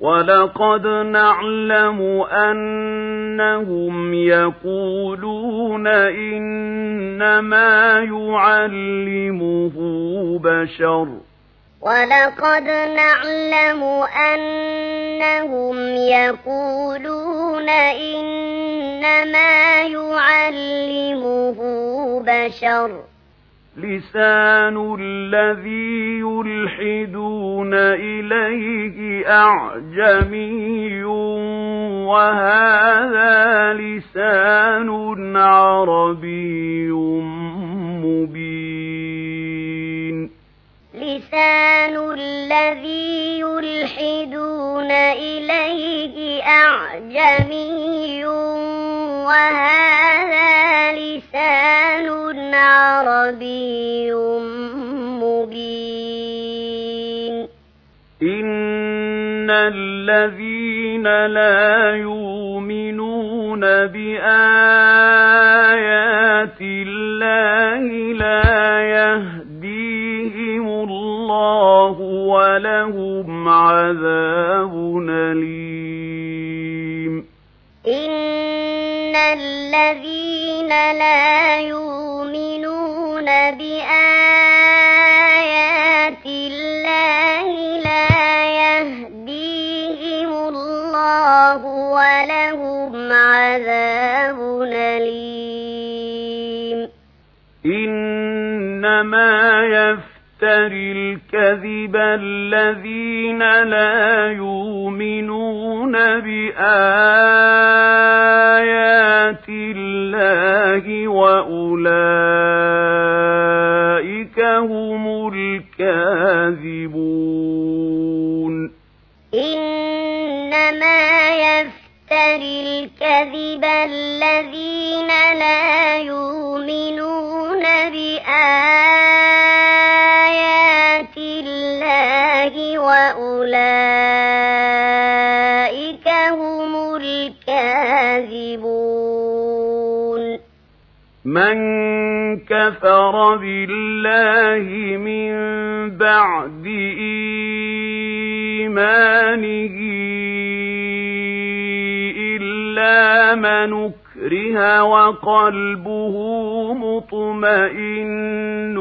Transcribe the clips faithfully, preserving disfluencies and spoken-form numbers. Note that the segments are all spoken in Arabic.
وَلَقَدْ نَعْلَمُ أَنَّهُمْ يَقُولُونَ إِنَّمَا يُعَلِّمُهُ بَشَرٌ وَلَقَدْ نَعْلَمُ أَنَّهُمْ يَقُولُونَ إِنَّمَا يُعَلِّمُهُ بَشَرٌ لِسَانُ الَّذِي يُلْحِدُونَ إِلَيْهِ أَعْجَمِيٌّ وَهَذَا لِسَانٌ عَرَبِيٌّ مُبِينٌ لِسَانُ الَّذِي يُلْحِدُونَ إِلَيْهِ أَعْجَمِيٌّ وَهَذَا لِسَانٌ عَرَبِيٌّ مُبِينٌ إِنَّ الَّذِينَ لَا يُؤْمِنُونَ بِآيَاتِ اللَّهِ لَا يَهْدِيهِمُ اللَّهُ وَلَهُمْ عَذَابٌ أَلِيمٌ إِنَّ الَّذِينَ لَا يُؤْمِنُونَ بِآيَاتِ اللَّهِ لَا يَهْدِيهِمُ اللَّهُ وَلَهُمْ عَذَابٌ أَلِيمٌ إِنَّمَا يَفْتَرِي الْكَذِبَ الَّذِينَ لَا يُؤْمِنُونَ بِآيَاتِ اللَّهِ وَأُولَئِكَ هُمُ الْكَاذِبُونَ إِنَّمَا يَفْتَرِي الْكَذِبَ الَّذِينَ لَا يُؤْمِنُونَ بِآيَاتِ اللَّهِ وَأُولَئِكَ هُمُ الْكَاذِبُونَ مَنْ كَفَرَ بِاللَّهِ مِنْ بَعْدِ إِيمَانِهِ إِلَّا مَنْ أُكْرِهَ وَقَلْبُهُ مُطْمَئِنٌّ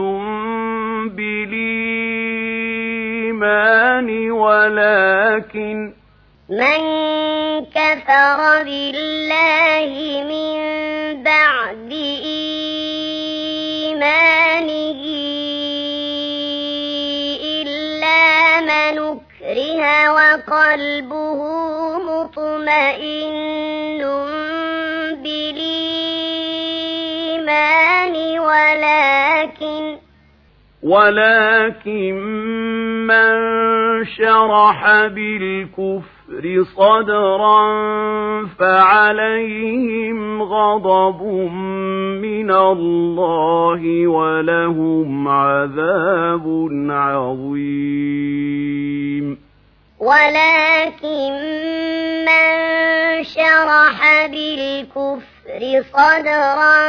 بِالْإِيمَانِ وَلَكِنْ مَنْ كَفَرَ بِاللَّهِ مِنْ بَعْدِ إِيمَانِهِ إِلَّا مَنْ أُكْرِهَ وَقَلْبُهُ مُطْمَئِنٌّ بِالْإِيمَانِ وَلَكِنْ ولكن من شرح بالكفر صدرا فعليهم غضب من الله ولهم عذاب عظيم ولكن من شرح بالكفر صدرا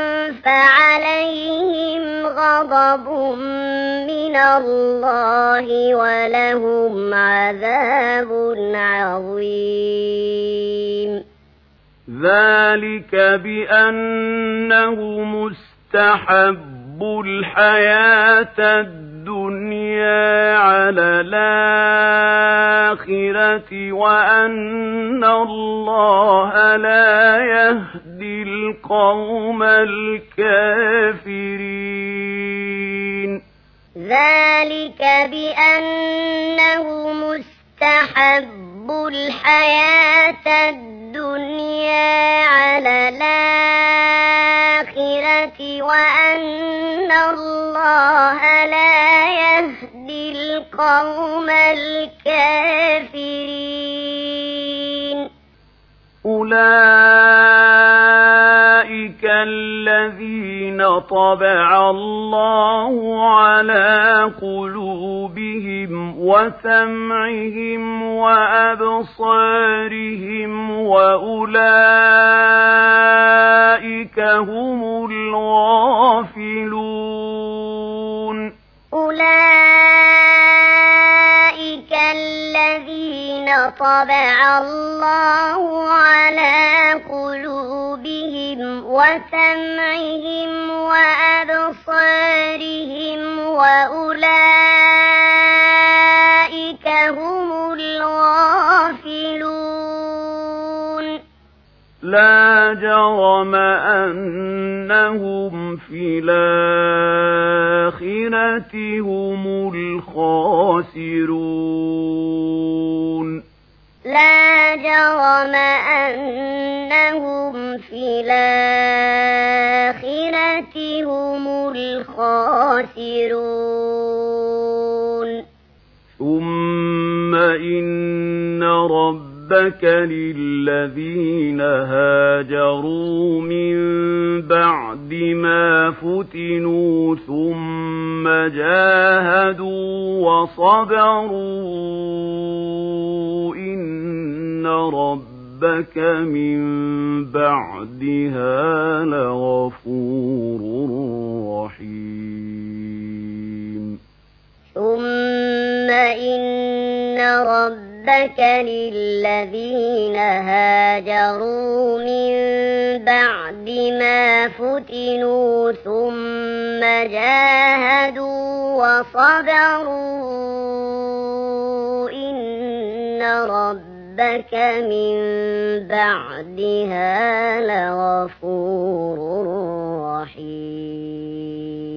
فعليهم غضب من الله ولهم عذاب عظيم ذلك بأنه مستحب الحياة الدنيا على الآخرة وأن الله لا يهدي القوم الكافرين ذلك بأنه مستحب الحياة الدنيا على الآخرة وأن الله لا يهدي القوم الكافرين أولئك الذين طبع الله على قلوبهم وسمعهم وأبصارهم وأولئك هم الغافلون أولئك الذين طبع الله على قلوبهم وسمعهم وأبصارهم وأولئك هم الغافلون لا جرم أنهم في الآخرة هم الخاسرون لا جرم أنهم في الآخرة هم الخاسرون ثم إن ربك ربك للذين هاجروا من بعد ما فتنوا ثم جاهدوا وصبروا إن ربك من بعدها لغفور رحيم ثم إن ربك ربك للذين هاجروا من بعد ما فتنوا ثم جاهدوا وصبروا إن ربك من بعدها لغفور رحيم